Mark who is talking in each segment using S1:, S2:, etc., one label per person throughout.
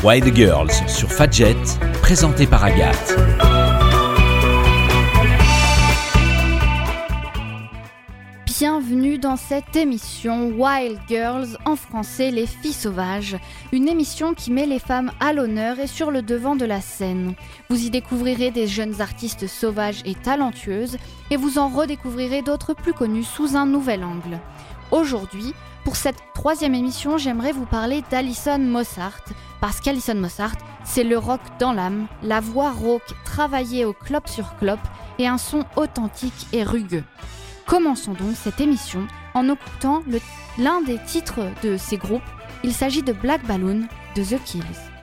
S1: Wild Girls sur Fadjet, présenté par Agathe.
S2: Bienvenue dans cette émission Wild Girls, en français les filles sauvages, une émission qui met les femmes à l'honneur et sur le devant de la scène. Vous y découvrirez des jeunes artistes sauvages et talentueuses et vous en redécouvrirez d'autres plus connues sous un nouvel angle. Aujourd'hui, pour cette 3e émission, j'aimerais vous parler d'Alison Mosshart, parce qu'Alison Mosshart, c'est le rock dans l'âme, la voix rauque travaillée au clop sur clop et un son authentique et rugueux. Commençons donc cette émission en écoutant l'un des titres de ces groupes. Il s'agit de Black Balloon de The Kills.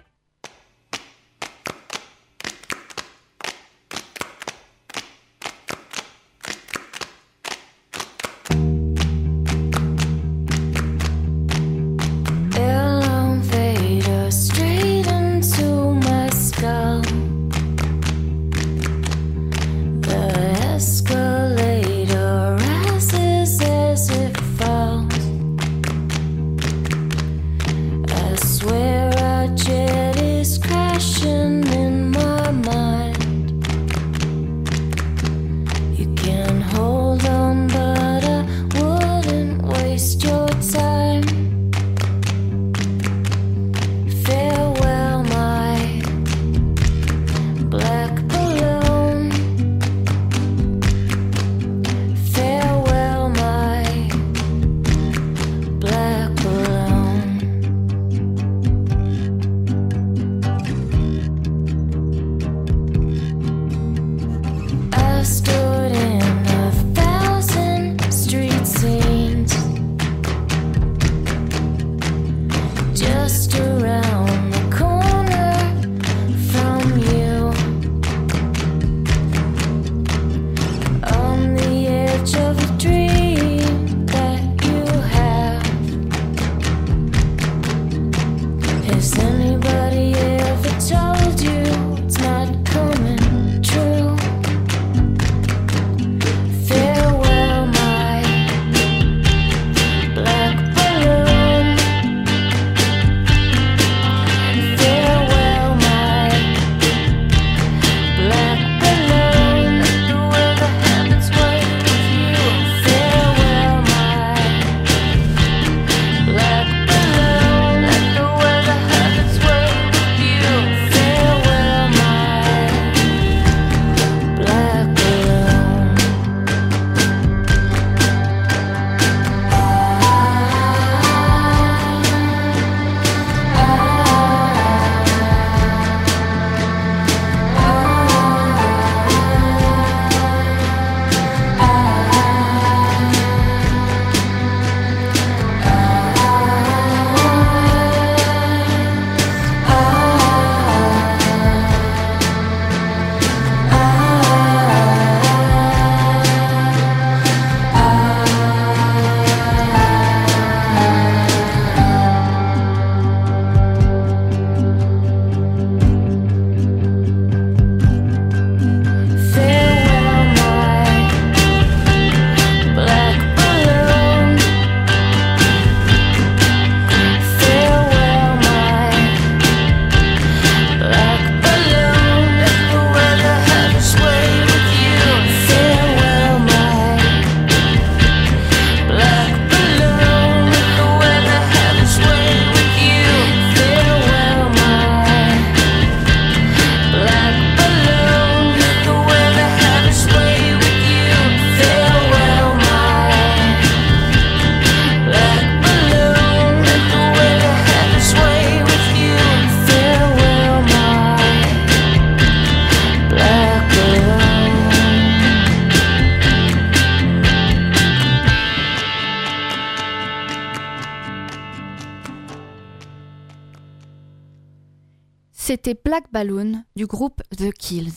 S2: C'était Black Balloon du groupe The Kills.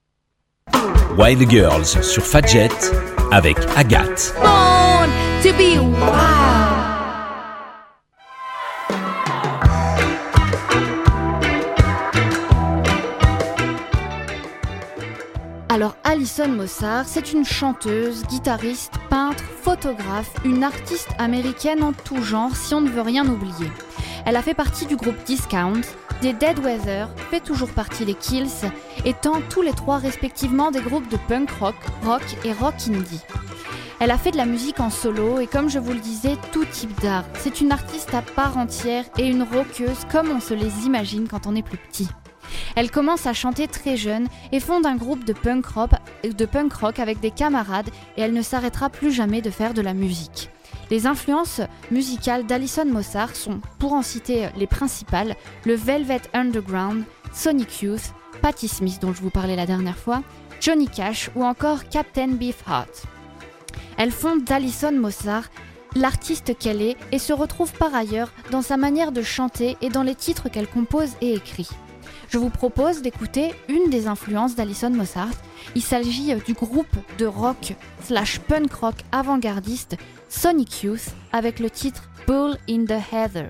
S1: Wild Girls sur Fadjet avec Agathe.
S2: Born to be wild. Alors Alison Mosshart, c'est une chanteuse, guitariste, peintre, photographe, une artiste américaine en tout genre si on ne veut rien oublier. Elle a fait partie du groupe Discount, des Dead Weather, fait toujours partie des Kills, étant tous les trois respectivement des groupes de punk rock, rock et rock indie. Elle a fait de la musique en solo et comme je vous le disais, tout type d'art. C'est une artiste à part entière et une rockeuse comme on se les imagine quand on est plus petit. Elle commence à chanter très jeune et fonde un groupe de punk rock avec des camarades et elle ne s'arrêtera plus jamais de faire de la musique. Les influences musicales d'Alison Mosshart sont, pour en citer les principales, le Velvet Underground, Sonic Youth, Patti Smith dont je vous parlais la dernière fois, Johnny Cash ou encore Captain Beefheart. Elle fonde d'Alison Mosshart l'artiste qu'elle est et se retrouve par ailleurs dans sa manière de chanter et dans les titres qu'elle compose et écrit. Je vous propose d'écouter une des influences d'Alison Mosshart. Il s'agit du groupe de rock/punk rock avant-gardiste Sonic Youth avec le titre Bull in the Heather.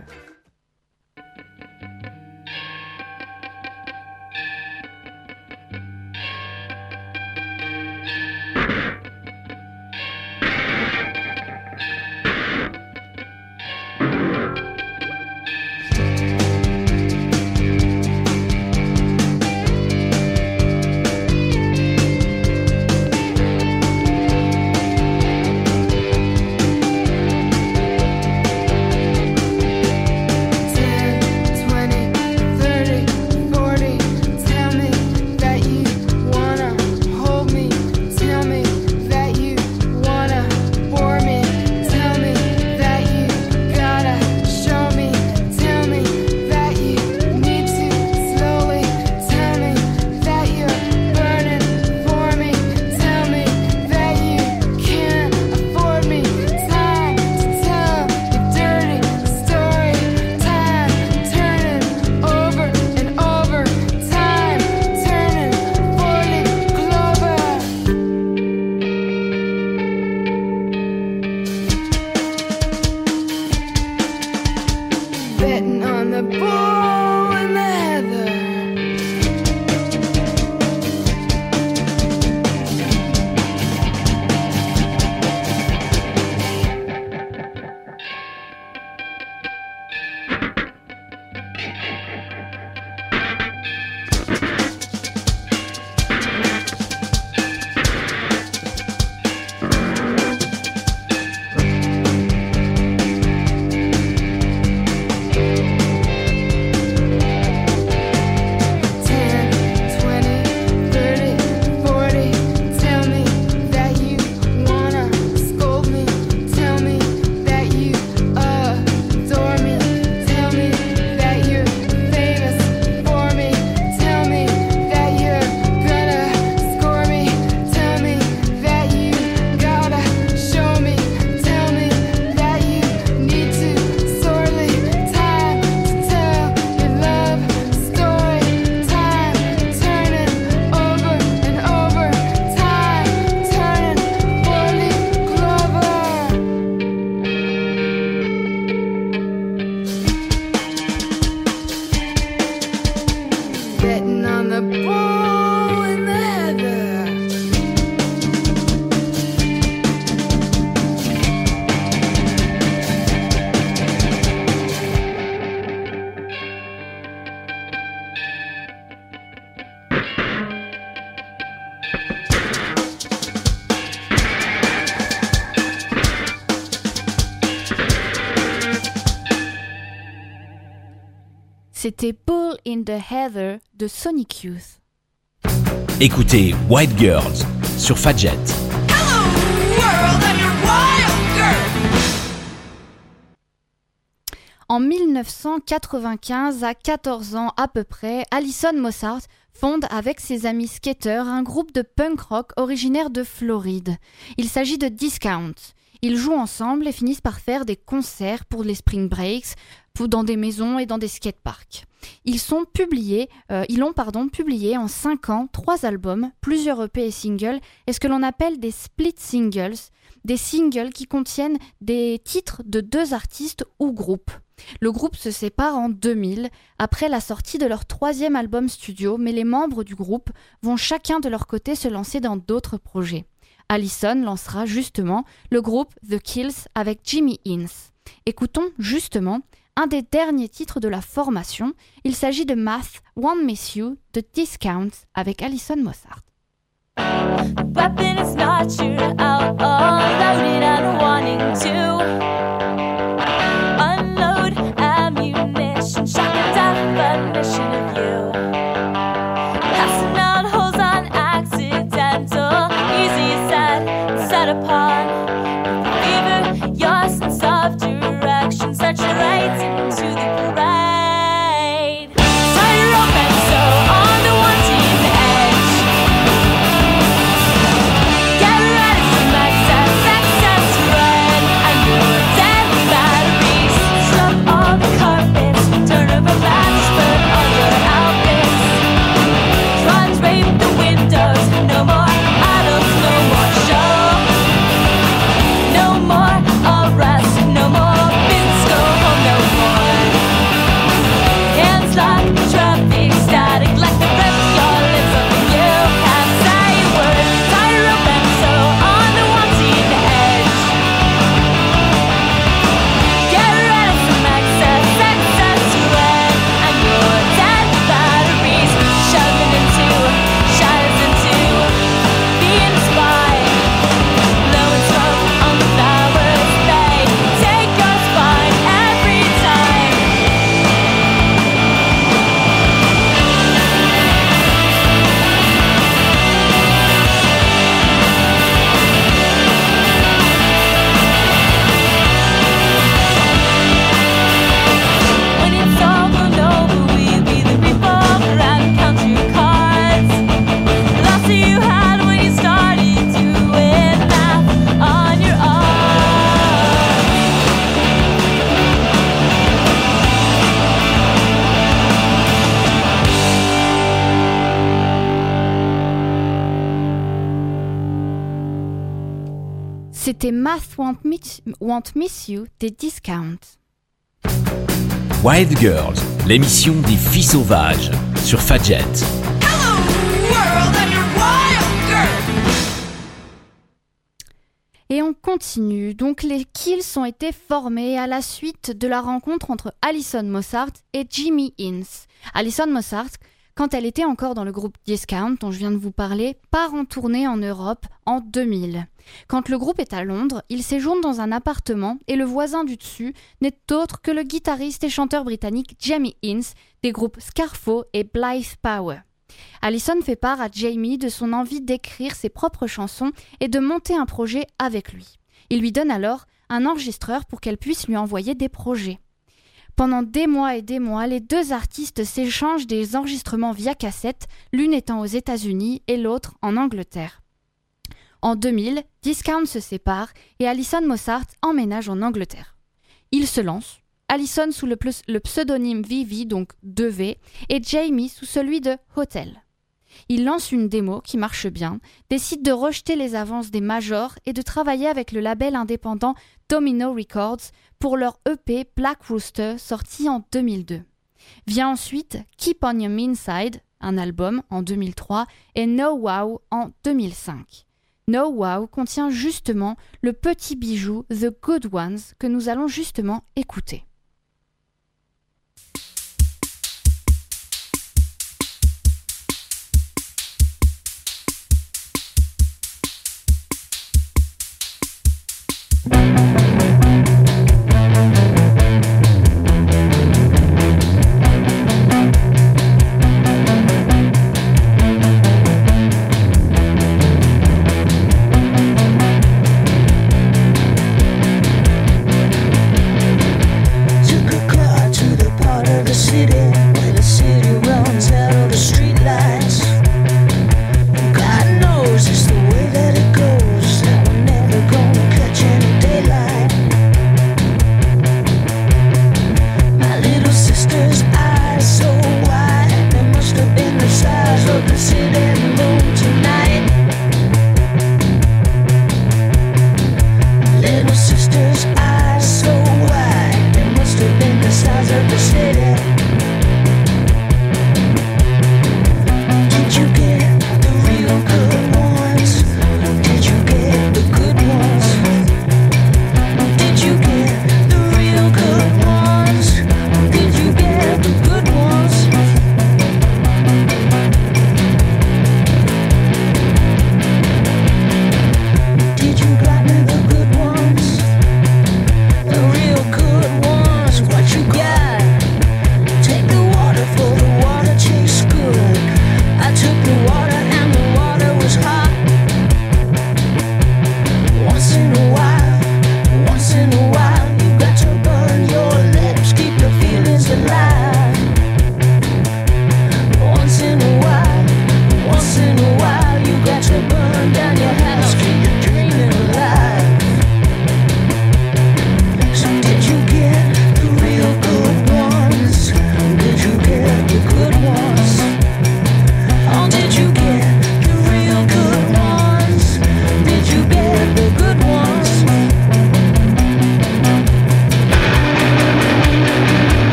S2: C'était Bull in the Heather de Sonic Youth.
S1: Écoutez White Girls sur Fadjet.
S2: En 1995, à 14 ans à peu près, Alison Mosshart fonde avec ses amis skateurs un groupe de punk rock originaire de Floride. Il s'agit de Discount. Ils jouent ensemble et finissent par faire des concerts pour les Spring Breaks, dans des maisons et dans des skateparks. Ils ont publié en 5 ans 3 albums, plusieurs EP et singles, et ce que l'on appelle des split singles, des singles qui contiennent des titres de 2 artistes ou groupes. Le groupe se sépare en 2000, après la sortie de leur 3e album studio, mais les membres du groupe vont chacun de leur côté se lancer dans d'autres projets. Alison lancera justement le groupe The Kills avec Jimmy Ince. Écoutons justement un des derniers titres de la formation. Il s'agit de Math Won't Miss You de Discount avec Alison Mosshart.
S3: Weapon is not you out loaded and wanting to unload ammunition, shock and definition of you. Passing out holes on accidental, easy set upon. Fever, your sense of direction, set you right into the parade. Tie your rope and so on the wanting edge. Get ready for excess red, and your dead batteries. Stop all the carpets, turn over match, put on your outfits. Trons rape the windows, no more idols, no more show. No more arrest, no more bins, go home, no more. Hands locked, traffic static, like the rip your lips open, you can't say a word. Tie your rope and so on the wanting edge. Get ready for excess red, and your dead batteries shoving into, shadows into, being spied. Blow and smoke on the flowers, they take your spine every time. When it's all blown over, we'll be the revolver and count your cards. Lots you had when you started doing math on your own.
S2: C'était Math Won't Miss You des Discount.
S1: Wild Girls, l'émission des filles sauvages sur Fadjet.
S2: Et on continue. Donc les Kills ont été formés à la suite de la rencontre entre Alison Mosshart et Jimmy Ince. Alison Mosshart, quand elle était encore dans le groupe Discount dont je viens de vous parler, part en tournée en Europe en 2000. Quand le groupe est à Londres, il séjourne dans un appartement et le voisin du dessus n'est autre que le guitariste et chanteur britannique Jamie Ince des groupes Scarfo et Blythe Power. Alison fait part à Jamie de son envie d'écrire ses propres chansons et de monter un projet avec lui. Il lui donne alors un enregistreur pour qu'elle puisse lui envoyer des projets. Pendant des mois et des mois, les deux artistes s'échangent des enregistrements via cassette, l'une étant aux États-Unis et l'autre en Angleterre. En 2000, Discount se sépare et Alison Mosshart emménage en Angleterre. Ils se lancent, Alison sous le pseudonyme Vivi, donc 2V, et Jamie sous celui de Hotel. Ils lancent une démo qui marche bien, décident de rejeter les avances des majors et de travailler avec le label indépendant Domino Records pour leur EP Black Rooster sorti en 2002. Vient ensuite Keep on Your Mean Side, un album en 2003, et No Wow en 2005. No Wow contient justement le petit bijou The Good Ones que nous allons justement écouter.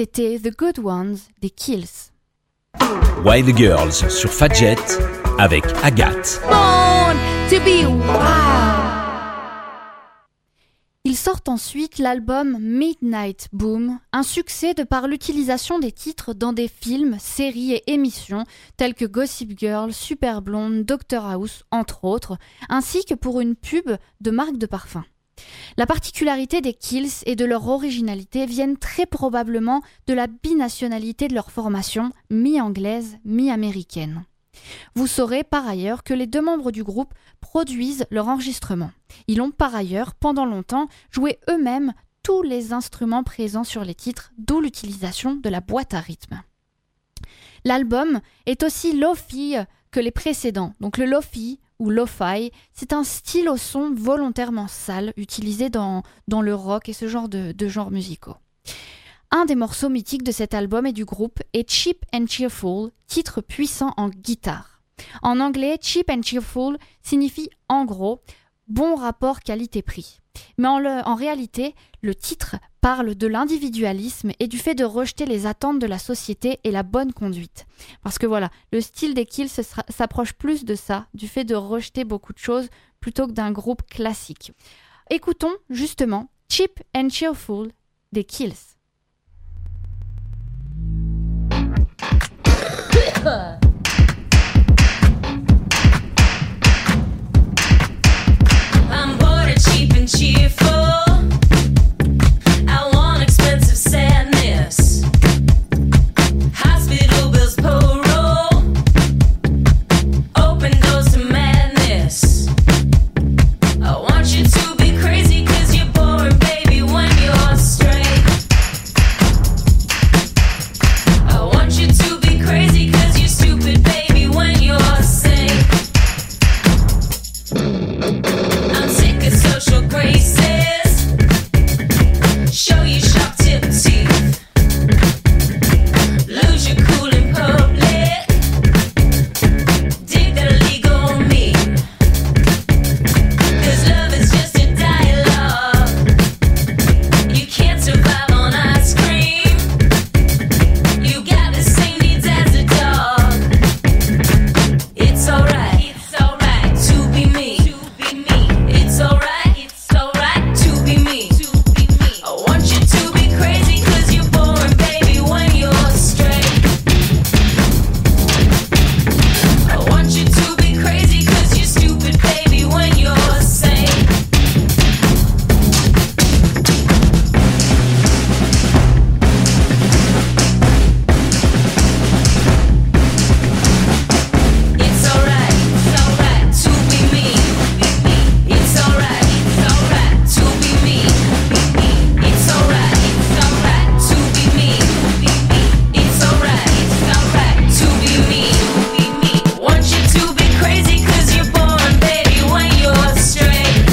S2: C'était The Good Ones des Kills.
S1: Wild Girls sur Fadjet avec Agathe.
S3: Born to be wild.
S2: Ils sortent ensuite l'album Midnight Boom, un succès de par l'utilisation des titres dans des films, séries et émissions tels que Gossip Girl, Super Blonde, Dr House, entre autres, ainsi que pour une pub de marque de parfum. La particularité des Kills et de leur originalité viennent très probablement de la binationalité de leur formation, mi-anglaise, mi-américaine. Vous saurez par ailleurs que les deux membres du groupe produisent leur enregistrement. Ils ont par ailleurs, pendant longtemps, joué eux-mêmes tous les instruments présents sur les titres, d'où l'utilisation de la boîte à rythme. L'album est aussi lo-fi que les précédents. Donc le lo-fi ou lo-fi, c'est un style au son volontairement sale utilisé dans le rock et ce genre de genres musicaux. Un des morceaux mythiques de cet album et du groupe est Cheap and Cheerful, titre puissant en guitare. En anglais, Cheap and Cheerful signifie en gros bon rapport qualité-prix. Mais en réalité, le titre parle de l'individualisme et du fait de rejeter les attentes de la société et la bonne conduite. Parce que voilà, le style des Kills s'approche plus de ça, du fait de rejeter beaucoup de choses plutôt que d'un groupe classique. Écoutons justement Cheap and Cheerful des Kills.
S4: I'm bored and cheap and cheerful. I want expensive sadness. Hospital bills payroll. Open doors to madness. I want you to be crazy 'cause you're boring, baby, when you're straight. I want you to be crazy 'cause you're stupid, baby, when you're sane. I'm sick of social graces. Show your sharp tip teeth. Lose your cool in public. Dig that illegal mean. 'Cause love is just a dialogue. You can't survive on ice cream. You got the same needs as a dog. It's alright to be me. It's alright to be me. I want you to be crazy 'cause you're boring, baby, when you're straight. I want you to be crazy 'cause you're stupid, baby, when you're sane. It's alright to be me. It's alright to be me. It's alright to be me. It's alright to be me. Want you to be crazy 'cause you're born, baby, when you're straight.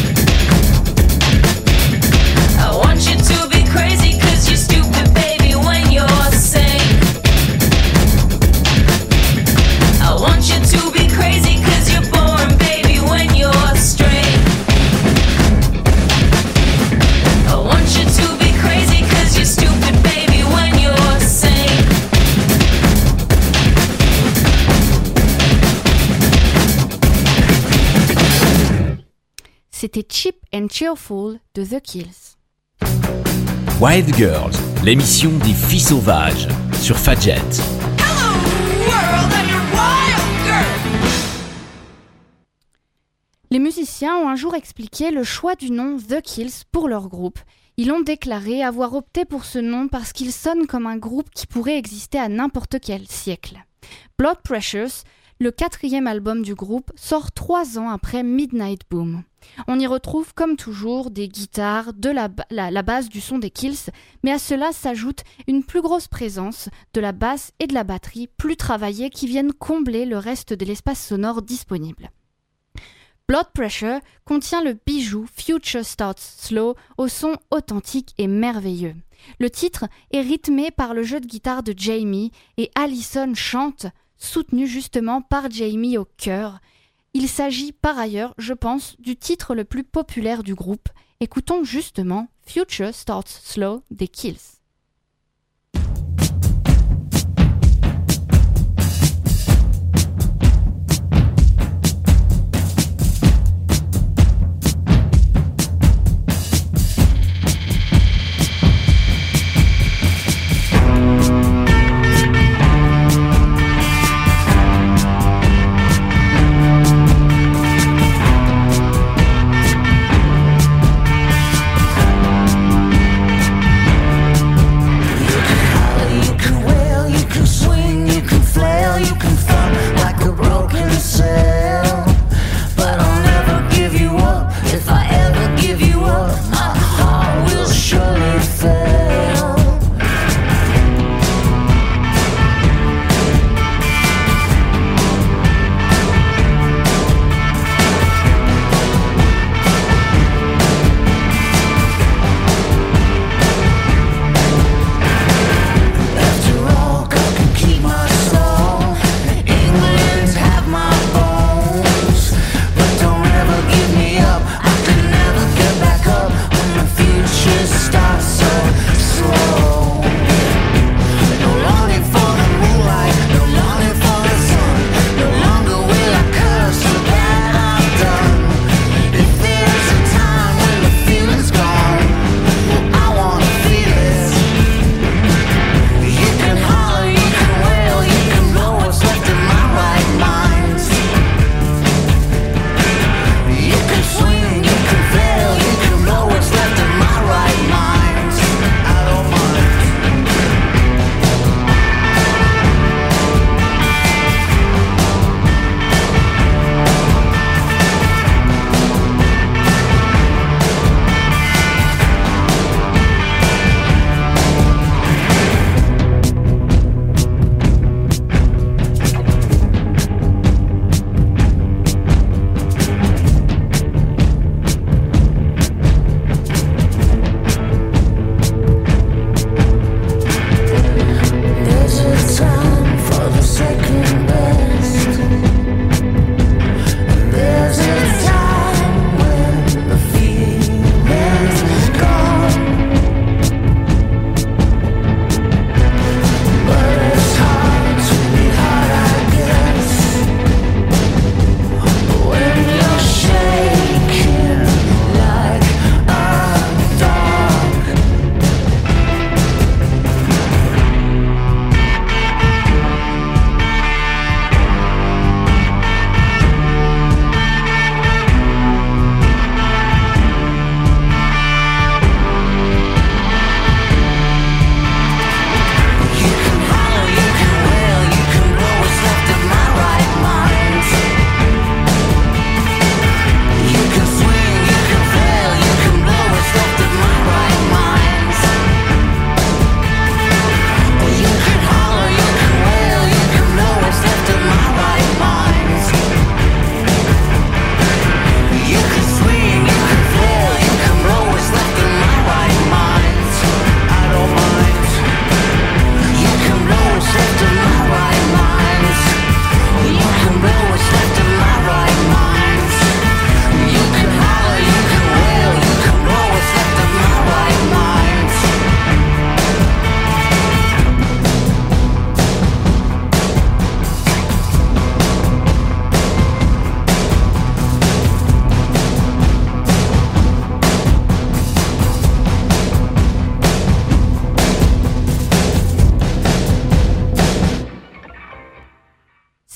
S4: I want you to be crazy 'cause you're stupid, baby, when you're sane. I want you to be crazy 'cause you're born, baby, when you're straight. I want you to be crazy 'cause you're stupid, baby, when you're sane.
S2: C'était Cheap and Cheerful de The Kills.
S1: Wild Girls, l'émission des filles sauvages sur Fadjet.
S2: Les musiciens ont un jour expliqué le choix du nom The Kills pour leur groupe. Ils ont déclaré avoir opté pour ce nom parce qu'il sonne comme un groupe qui pourrait exister à n'importe quel siècle. Blood Pressures, le 4e album du groupe, sort 3 ans après Midnight Boom. On y retrouve comme toujours des guitares, de la base du son des Kills, mais à cela s'ajoute une plus grosse présence de la basse et de la batterie plus travaillées qui viennent combler le reste de l'espace sonore disponible. Blood Pressure contient le bijou Future Starts Slow au son authentique et merveilleux. Le titre est rythmé par le jeu de guitare de Jamie et Allison chante, soutenue justement par Jamie au chœur. Il s'agit par ailleurs, je pense, du titre le plus populaire du groupe. Écoutons justement Future Starts Slow des Kills.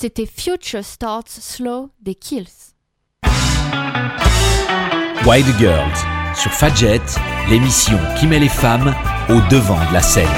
S2: C'était Future Starts Slow des Kills.
S1: Wild Girls sur Fadjet, l'émission qui met les femmes au devant de la scène.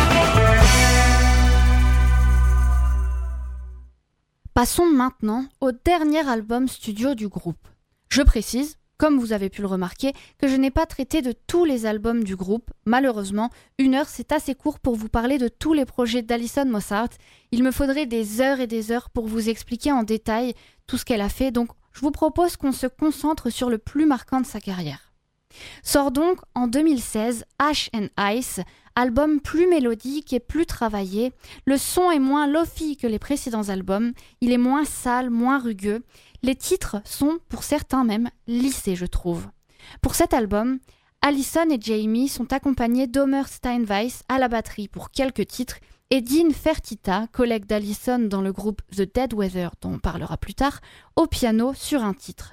S2: Passons maintenant au dernier album studio du groupe. Je précise, comme vous avez pu le remarquer, que je n'ai pas traité de tous les albums du groupe. Malheureusement, 1 heure c'est assez court pour vous parler de tous les projets d'Alison Mosshart. Il me faudrait des heures et des heures pour vous expliquer en détail tout ce qu'elle a fait, donc je vous propose qu'on se concentre sur le plus marquant de sa carrière. Sort donc en 2016 Ash and Ice, album plus mélodique et plus travaillé. Le son est moins lofi que les précédents albums, il est moins sale, moins rugueux. Les titres sont, pour certains même, lissés, je trouve. Pour cet album, Alison et Jamie sont accompagnés d'Homer Steinweiss à la batterie pour quelques titres et Dean Fertitta, collègue d'Alison dans le groupe The Dead Weather, dont on parlera plus tard, au piano sur un titre.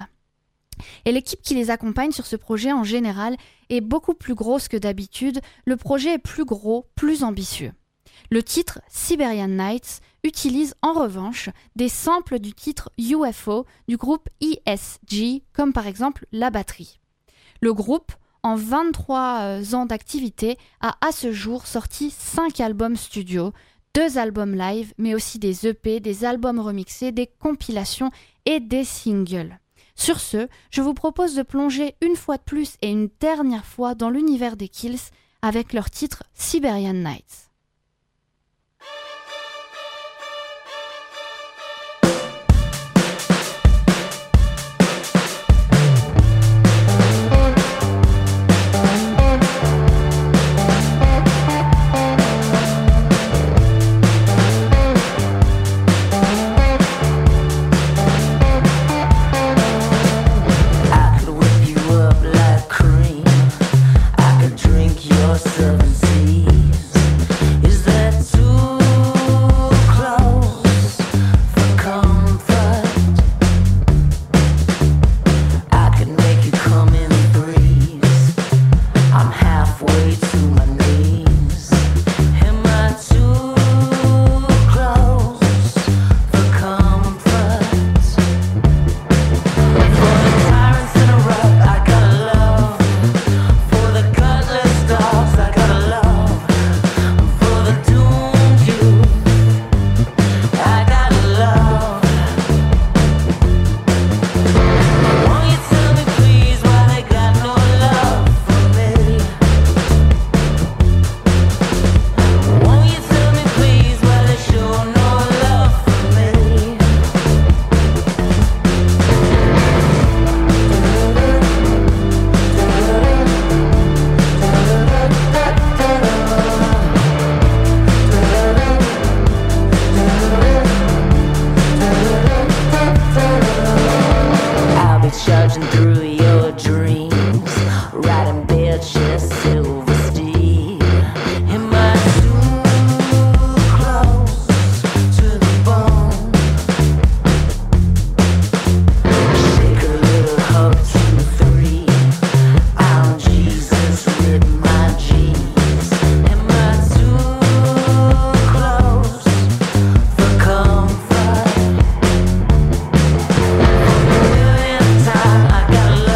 S2: Et l'équipe qui les accompagne sur ce projet en général est beaucoup plus grosse que d'habitude, le projet est plus gros, plus ambitieux. Le titre Siberian Nights utilise en revanche des samples du titre UFO du groupe ESG, comme par exemple la batterie. Le groupe, en 23 ans d'activité, a à ce jour sorti 5 albums studio, 2 albums live, mais aussi des EP, des albums remixés, des compilations et des singles. Sur ce, je vous propose de plonger une fois de plus et une dernière fois dans l'univers des Kills avec leur titre Siberian Nights.
S3: I got love.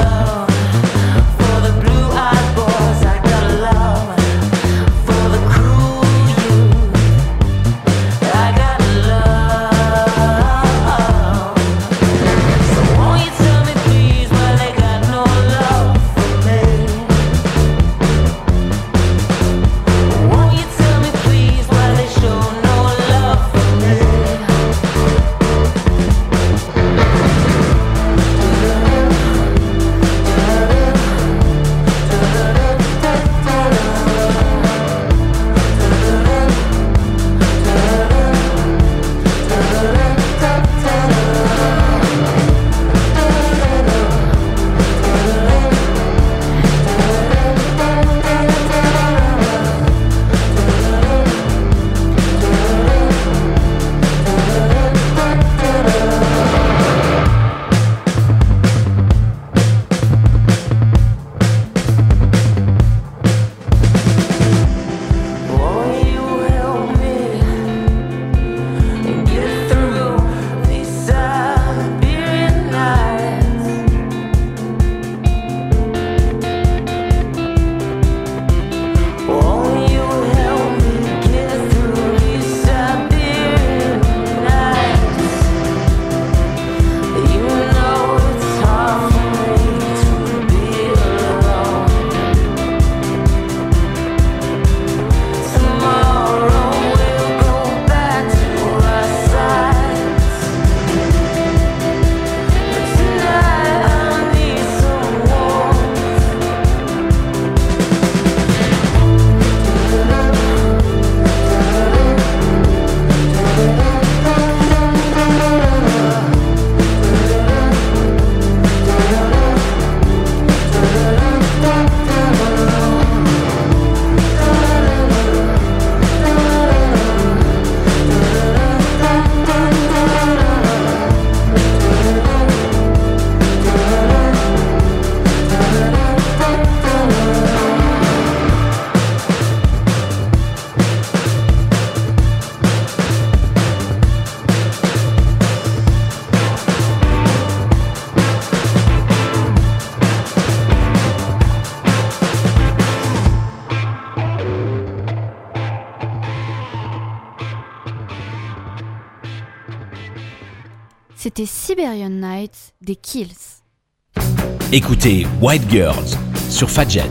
S2: C'était Siberian Night des Kills.
S1: Écoutez White Girls sur Fadjet.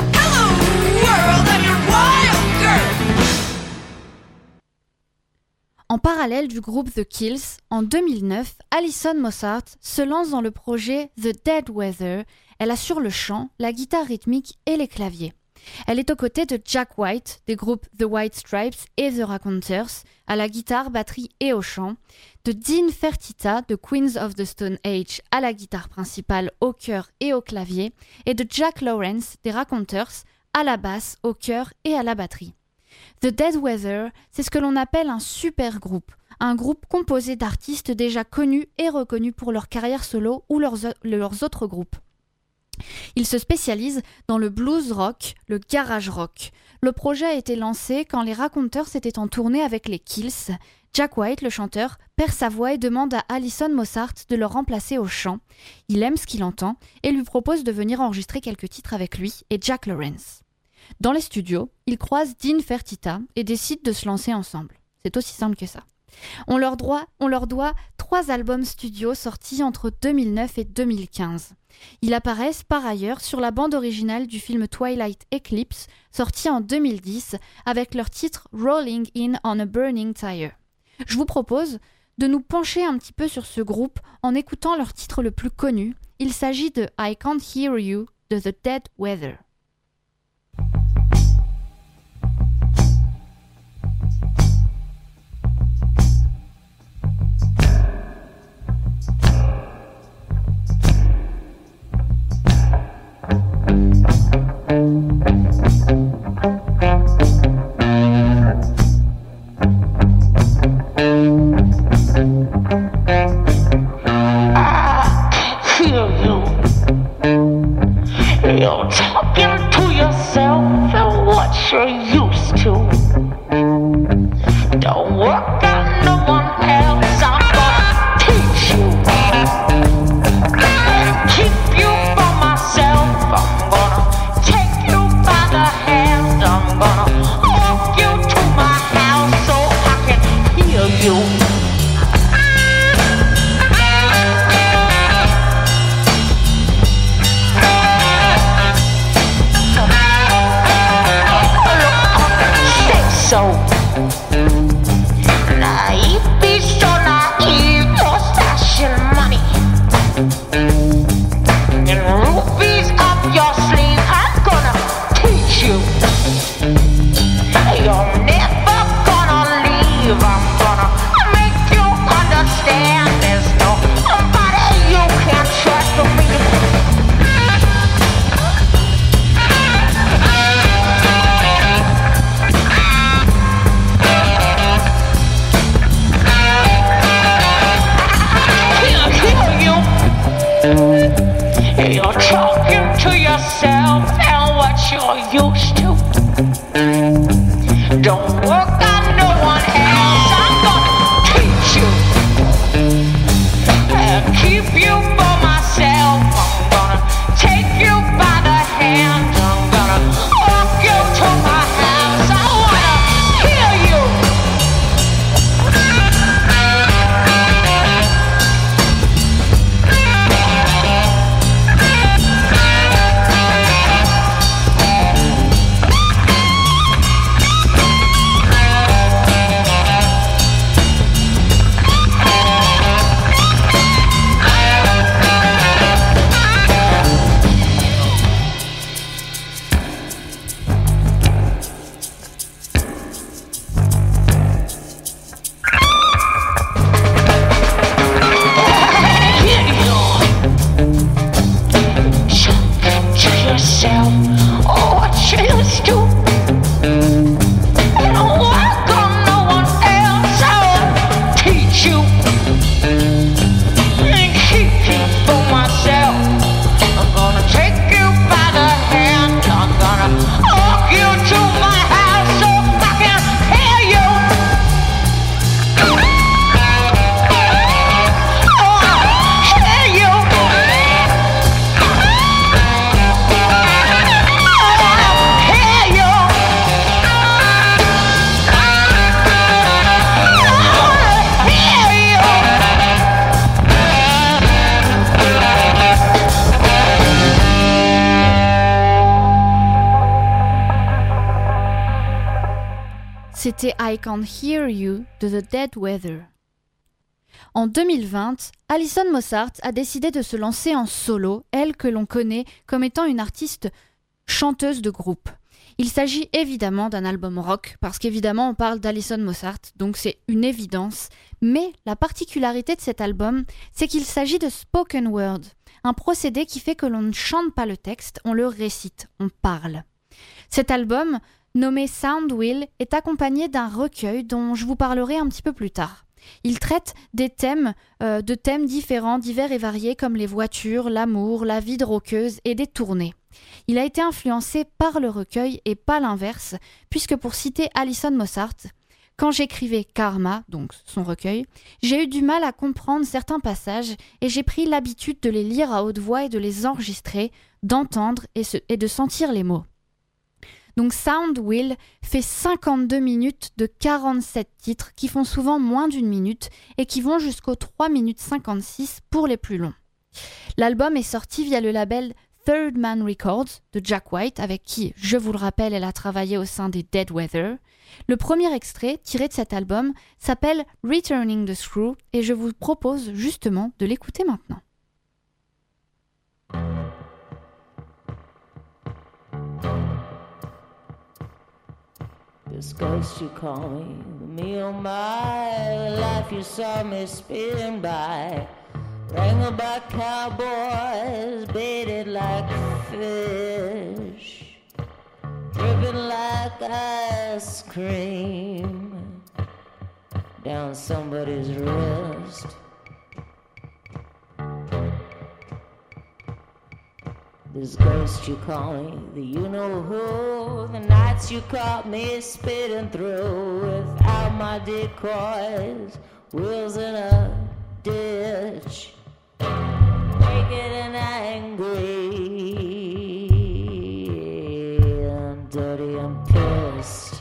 S2: En parallèle du groupe The Kills, en 2009, Alison Mosshart se lance dans le projet The Dead Weather. Elle assure le chant, la guitare rythmique et les claviers. Elle est aux côtés de Jack White, des groupes The White Stripes et The Raconteurs, à la guitare, batterie et au chant, de Dean Fertita, de Queens of the Stone Age, à la guitare principale, au chœur et au clavier, et de Jack Lawrence, des Raconteurs, à la basse, au chœur et à la batterie. The Dead Weather, c'est ce que l'on appelle un super groupe, un groupe composé d'artistes déjà connus et reconnus pour leur carrière solo ou leurs autres groupes. Il se spécialise dans le blues rock, le garage rock. Le projet a été lancé quand les Raconteurs étaient en tournée avec les Kills. Jack White, le chanteur, perd sa voix et demande à Alison Mosshart de le remplacer au chant. Il aime ce qu'il entend et lui propose de venir enregistrer quelques titres avec lui et Jack Lawrence. Dans les studios, ils croisent Dean Fertita et décident de se lancer ensemble. C'est aussi simple que ça. On leur doit 3 albums studio sortis entre 2009 et 2015. Ils apparaissent par ailleurs sur la bande originale du film Twilight Eclipse, sorti en 2010, avec leur titre Rolling In on a Burning Tire. Je vous propose de nous pencher un petit peu sur ce groupe en écoutant leur titre le plus connu. Il s'agit de I Can't Hear You de The Dead Weather.
S5: You're talking to yourself and what you're used to. Don't work on no one else, I'm gonna teach you. Keep you for myself, I'm gonna take you by the hand. I'm gonna walk you to my house so I can hear you. So naive, be so naive, you're stashing money and rubies up your sleeve. I'm gonna teach you. You're never gonna leave. I'm gonna make you understand. There's nobody you can trust me. You're talking to yourself and what you're used to. Don't work on no one else. I'm gonna teach you and keep you for myself. I'm gonna take you by the hand. I'm gonna walk you to my house. I wanna hear you.
S2: C'était I Can't Hear You de The Dead Weather. En 2020, Alison Mosshart a décidé de se lancer en solo, elle que l'on connaît comme étant une artiste chanteuse de groupe. Il s'agit évidemment d'un album rock, parce qu'évidemment on parle d'Alison Mosshart, donc c'est une évidence. Mais la particularité de cet album, c'est qu'il s'agit de spoken word, un procédé qui fait que l'on ne chante pas le texte, on le récite, on parle. Cet album, nommé Sound Wheel, est accompagné d'un recueil dont je vous parlerai un petit peu plus tard. Il traite de thèmes différents, divers et variés comme les voitures, l'amour, la vie de rockeuse et des tournées. Il a été influencé par le recueil et pas l'inverse, puisque pour citer Alison Mosshart, quand j'écrivais Karma, donc son recueil, j'ai eu du mal à comprendre certains passages et j'ai pris l'habitude de les lire à haute voix et de les enregistrer, d'entendre et de sentir les mots. Donc Sound Wheel fait 52 minutes de 47 titres qui font souvent moins d'une minute et qui vont jusqu'aux 3 minutes 56 pour les plus longs. L'album est sorti via le label Third Man Records de Jack White, avec qui, je vous le rappelle, elle a travaillé au sein des Dead Weather. Le premier extrait tiré de cet album s'appelle Returning the Screw et je vous propose justement de l'écouter maintenant.
S5: This ghost you call me oh my life you saw me speeding by. Wrangleback cowboys baited like fish, dripping like ice cream down somebody's wrist. This ghost you call me, the you-know-who, the nights you caught me spitting through without my decoys, wheels in a ditch, naked and angry, and dirty and pissed.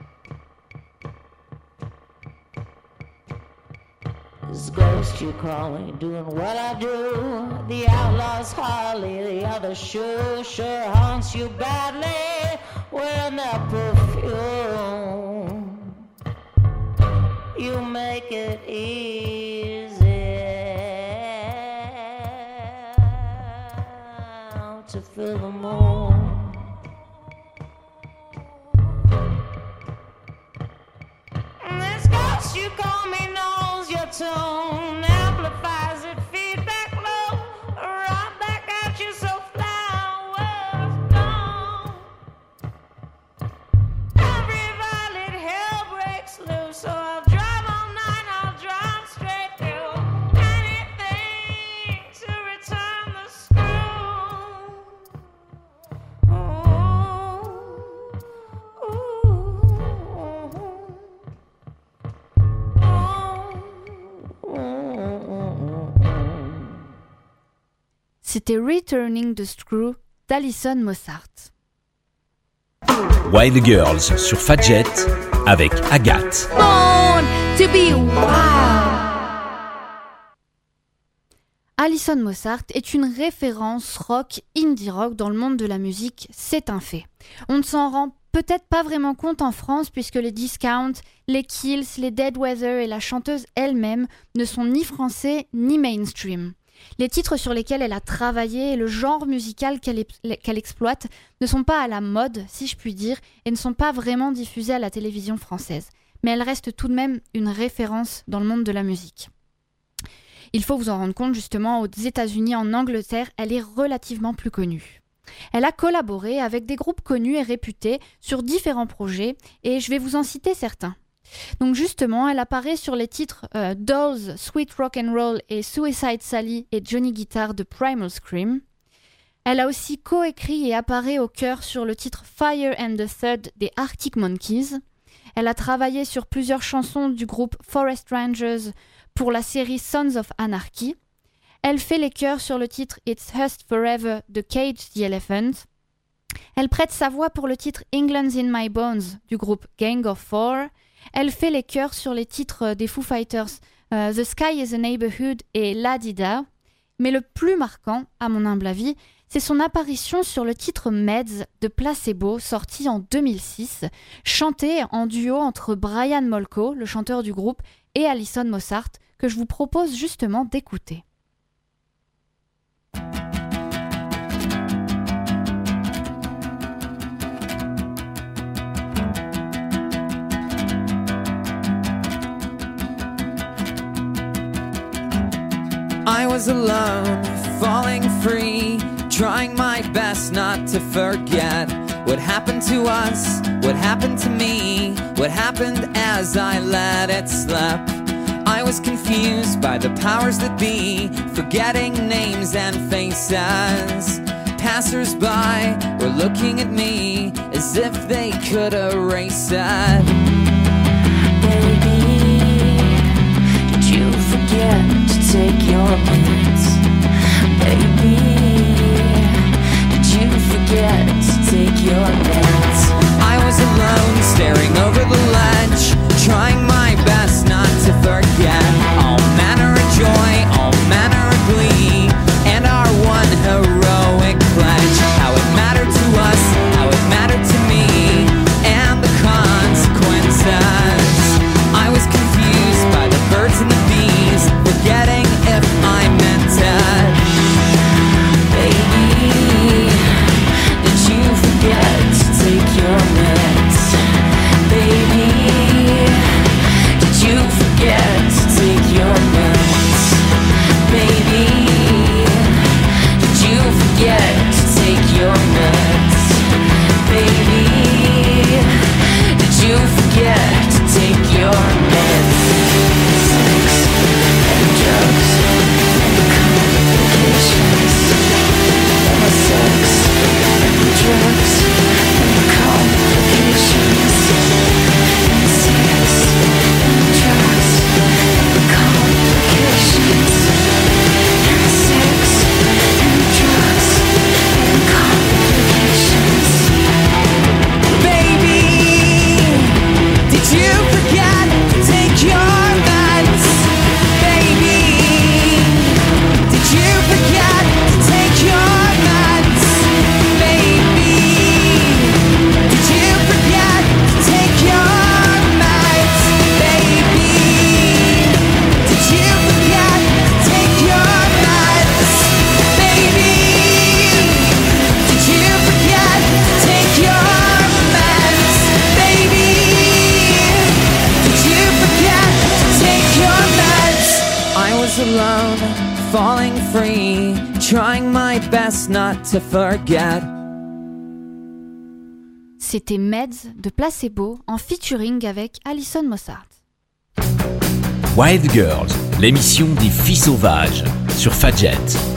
S5: This ghost you call me, doing what I do. The outlaw's Harley, the other shoe sure haunts you badly, wearing that perfume. You make it easy to feel the moon. And this ghost you call me knows your tone, amplifies it, feedback low, right back at you so flowers gone. Every violent hell breaks loose, so I'll drive all night, I'll drive straight through anything to return the screw.
S2: C'était Returning the Screw d'Alison Mosshart.
S1: Wild Girls sur Fadjet avec Agathe.
S2: Born to be wild. Alison Mosshart est une référence rock, indie rock dans le monde de la musique, c'est un fait. On ne s'en rend peut-être pas vraiment compte en France puisque les Discounts, les Kills, les Dead Weather et la chanteuse elle-même ne sont ni français ni mainstream. Les titres sur lesquels elle a travaillé et le genre musical qu'elle exploite ne sont pas à la mode, si je puis dire, et ne sont pas vraiment diffusés à la télévision française. Mais elle reste tout de même une référence dans le monde de la musique. Il faut vous en rendre compte, justement, aux États-Unis, en Angleterre, elle est relativement plus connue. Elle a collaboré avec des groupes connus et réputés sur différents projets, et je vais vous en citer certains. Donc justement, elle apparaît sur les titres Dolls, Sweet Rock'n'Roll et Suicide Sally et Johnny Guitar de Primal Scream. Elle a aussi coécrit et apparaît au chœur sur le titre Fire and the Third des Arctic Monkeys. Elle a travaillé sur plusieurs chansons du groupe Forest Rangers pour la série Sons of Anarchy. Elle fait les chœurs sur le titre It's Us Forever de Cage the Elephant. Elle prête sa voix pour le titre England's in My Bones du groupe Gang of Four. Elle fait les chœurs sur les titres des Foo Fighters The Sky is a Neighborhood et La Dida. Mais le plus marquant, à mon humble avis, C'est son apparition sur le titre Meds de Placebo, sorti en 2006, chanté en duo entre Brian Molko, le chanteur du groupe, et Alison Mosshart, que je vous propose justement d'écouter.
S6: I was alone, falling free, trying my best not to forget what happened to us, what happened to me, what happened as I let it slip. I was confused by the powers that be, forgetting names and faces. Passers-by were looking at me as if they could erase it.
S3: Did you forget to take your meds? Baby, did you forget to take your meds?
S6: I was alone, staring over the ledge, trying my best not to forget all manner of joy, all manner of glee, and our one heroic pledge. How it mattered to us, how it mattered to me, and the consequences. I was confused by the birds and the bees, forgetting if I meant it.
S3: Baby, did you forget to take your meds? Baby, did you forget to take your meds? Baby, did you forget to take your meds? Baby, did you forget to take your meds? Sex and drugs and complications. Sex and drugs and complications. Sex and drugs and complications. Sex and drugs and complications.
S6: Baby, did you forget to take your meds? Baby, did you forget to take your meds? Baby, did you forget to take your meds? Baby, did you forget to take your meds? Baby, did you forget to take your meds? Baby, did you forget to take your meds? I was alone, falling free, trying my best not to forget.
S2: C'était Meds de Placebo en featuring avec Alison Mosshart.
S1: Wild Girls, l'émission des filles sauvages sur Fadjet.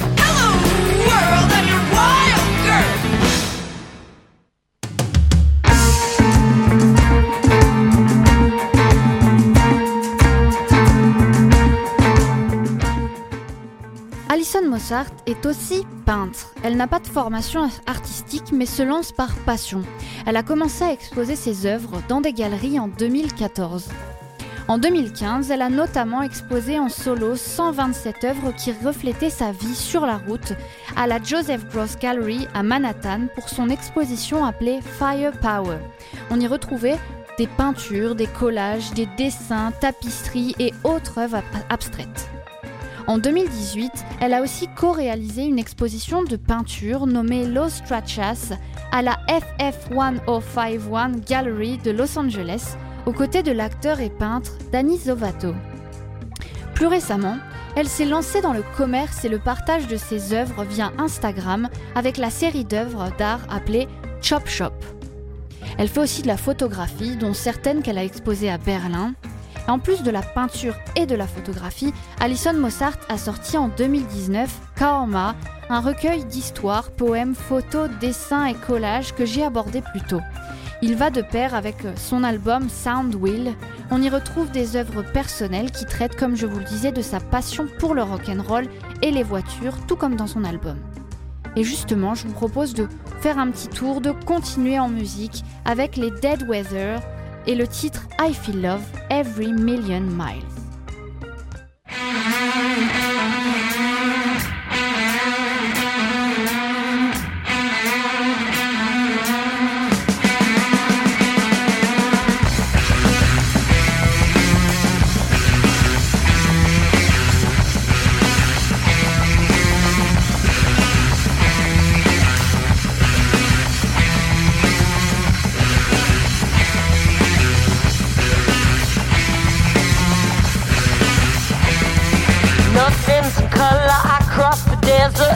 S2: Alison Mosshart est aussi peintre. Elle n'a pas de formation artistique mais se lance par passion. Elle a commencé à exposer ses œuvres dans des galeries en 2014. En 2015, elle a notamment exposé en solo 127 œuvres qui reflétaient sa vie sur la route à la Joseph Gross Gallery à Manhattan pour son exposition appelée Firepower. On y retrouvait des peintures, des collages, des dessins, tapisseries et autres œuvres abstraites. En 2018, elle a aussi co-réalisé une exposition de peinture nommée Los Strachas à la FF1051 Gallery de Los Angeles, aux côtés de l'acteur et peintre Danny Zovatto. Plus récemment, elle s'est lancée dans le commerce et le partage de ses œuvres via Instagram avec la série d'œuvres d'art appelée Chop Shop. Elle fait aussi de la photographie, dont certaines qu'elle a exposées à Berlin. En plus de la peinture et de la photographie, Alison Mosshart a sorti en 2019 Karma, un recueil d'histoires, poèmes, photos, dessins et collages que j'ai abordé plus tôt. Il va de pair avec son album Sound Wheel. On y retrouve des œuvres personnelles qui traitent, comme je vous le disais, de sa passion pour le rock'n'roll et les voitures, tout comme dans son album. Et justement, je vous propose de faire un petit tour, de continuer en musique avec les Dead Weather et le titre I Feel Love Every Million Miles.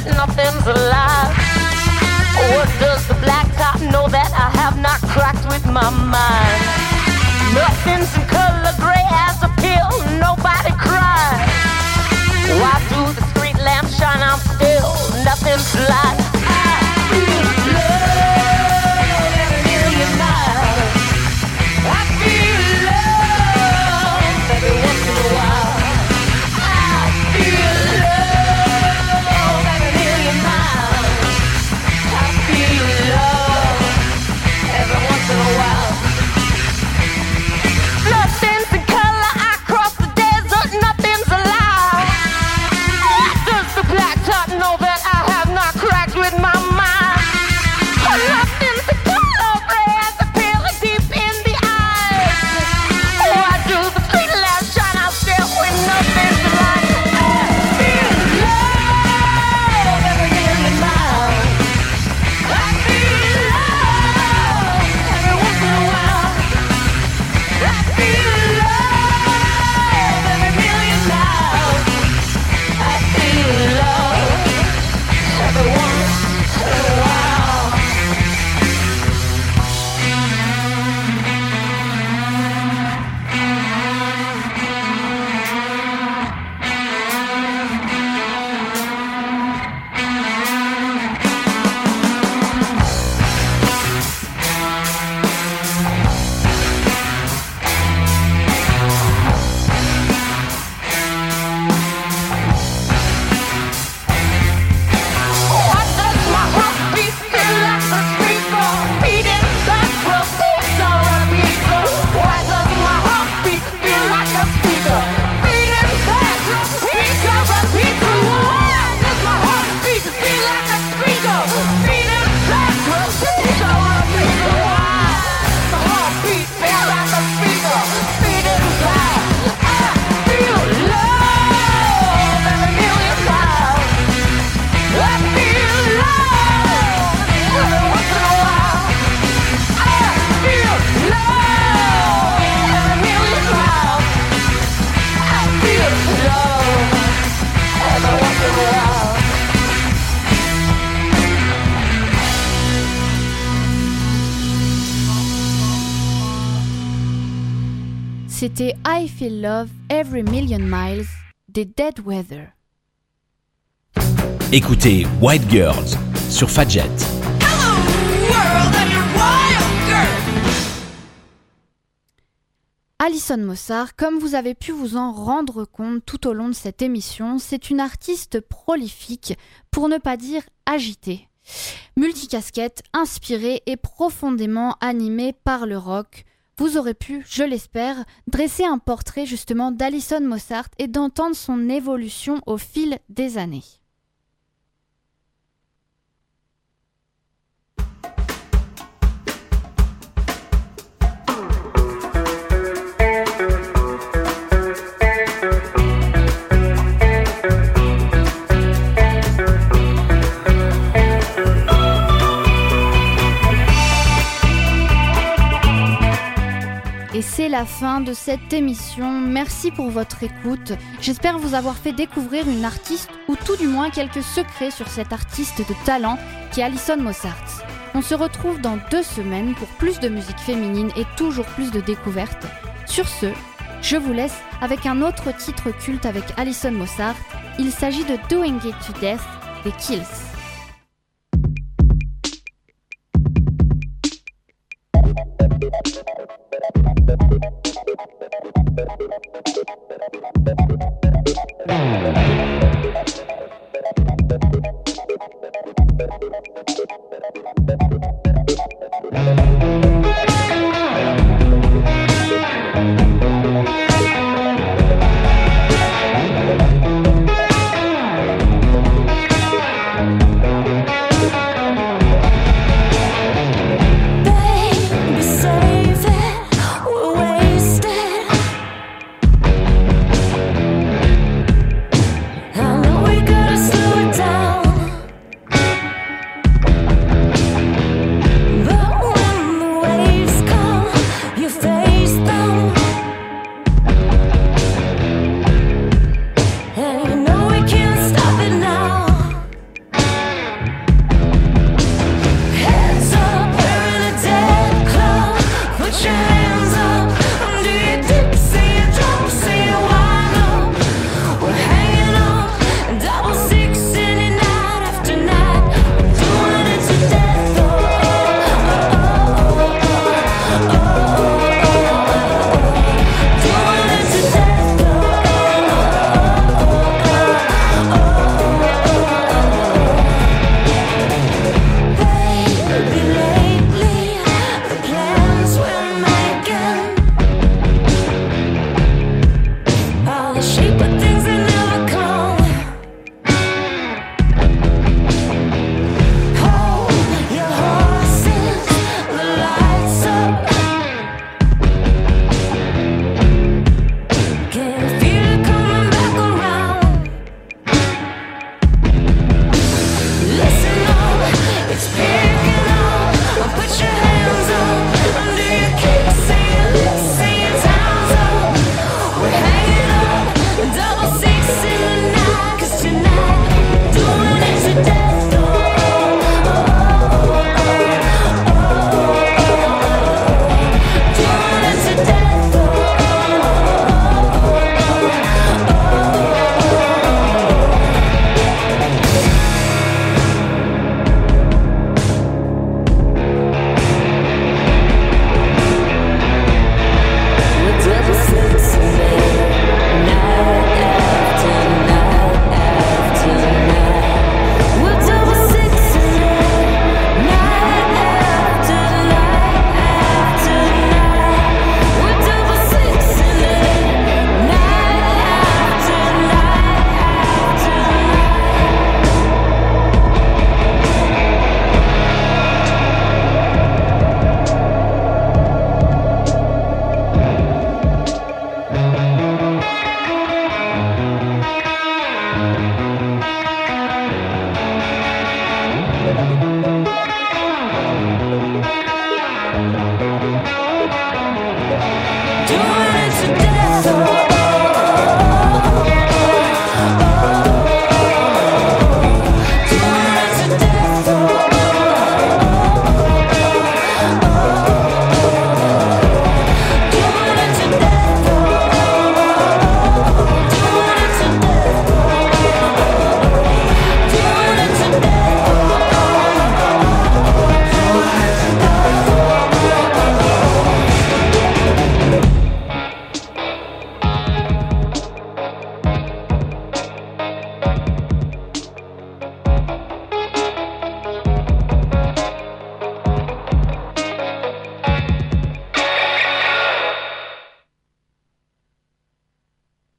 S5: nothing's alive. What does the black top know that I have not cracked with my mind? Nothing's in color gray as a pill, nobody cries. Why do the street lamps shine out still? Nothing's light. I feel love every million miles. I feel love every once in a while. I feel love every million miles. I feel love every once in a while. Nothing's in color, I cross the desert, nothing's alive. What does the black top know that I have not cracked with my mind? Nothing's in color, red, the pill deep in the eyes. Why do the street lamps shine out still when nothing's alive? I feel love every million miles. I feel love every once in a while. I feel love every million miles. I feel love every once in a while. Why does my heartbeat feel like a speaker? Beating back from beats on a beaker. Why does my heartbeat feel like a speaker? Beating back from beats on a beaker. Why does my heartbeat feel like a speaker? Beating back from beats on a beaker. Why does my heartbeat feel like a speaker? Beating back. I feel love every million miles. I feel love every once in a while. I feel love every million miles. I feel love every once in a while.
S2: C'était I Feel Love Every Million Miles des Dead Weather.
S1: Écoutez White Girls sur Fadjet.
S2: Alison Mossart, comme vous avez pu vous en rendre compte tout au long de cette émission, c'est une artiste prolifique, pour ne pas dire agitée. Multicasquette, inspirée et profondément animée par le rock, vous aurez pu, je l'espère, dresser un portrait justement d'Alison Mossart et d'entendre son évolution au fil des années. Et c'est la fin de cette émission. Merci pour votre écoute. J'espère vous avoir fait découvrir une artiste ou tout du moins quelques secrets sur cette artiste de talent qui est Alison Mossart. On se retrouve dans 2 semaines pour plus de musique féminine et toujours plus de découvertes. Sur ce, je vous laisse avec un autre titre culte avec Alison Mossart. Il s'agit de Doing It to Death des Kills.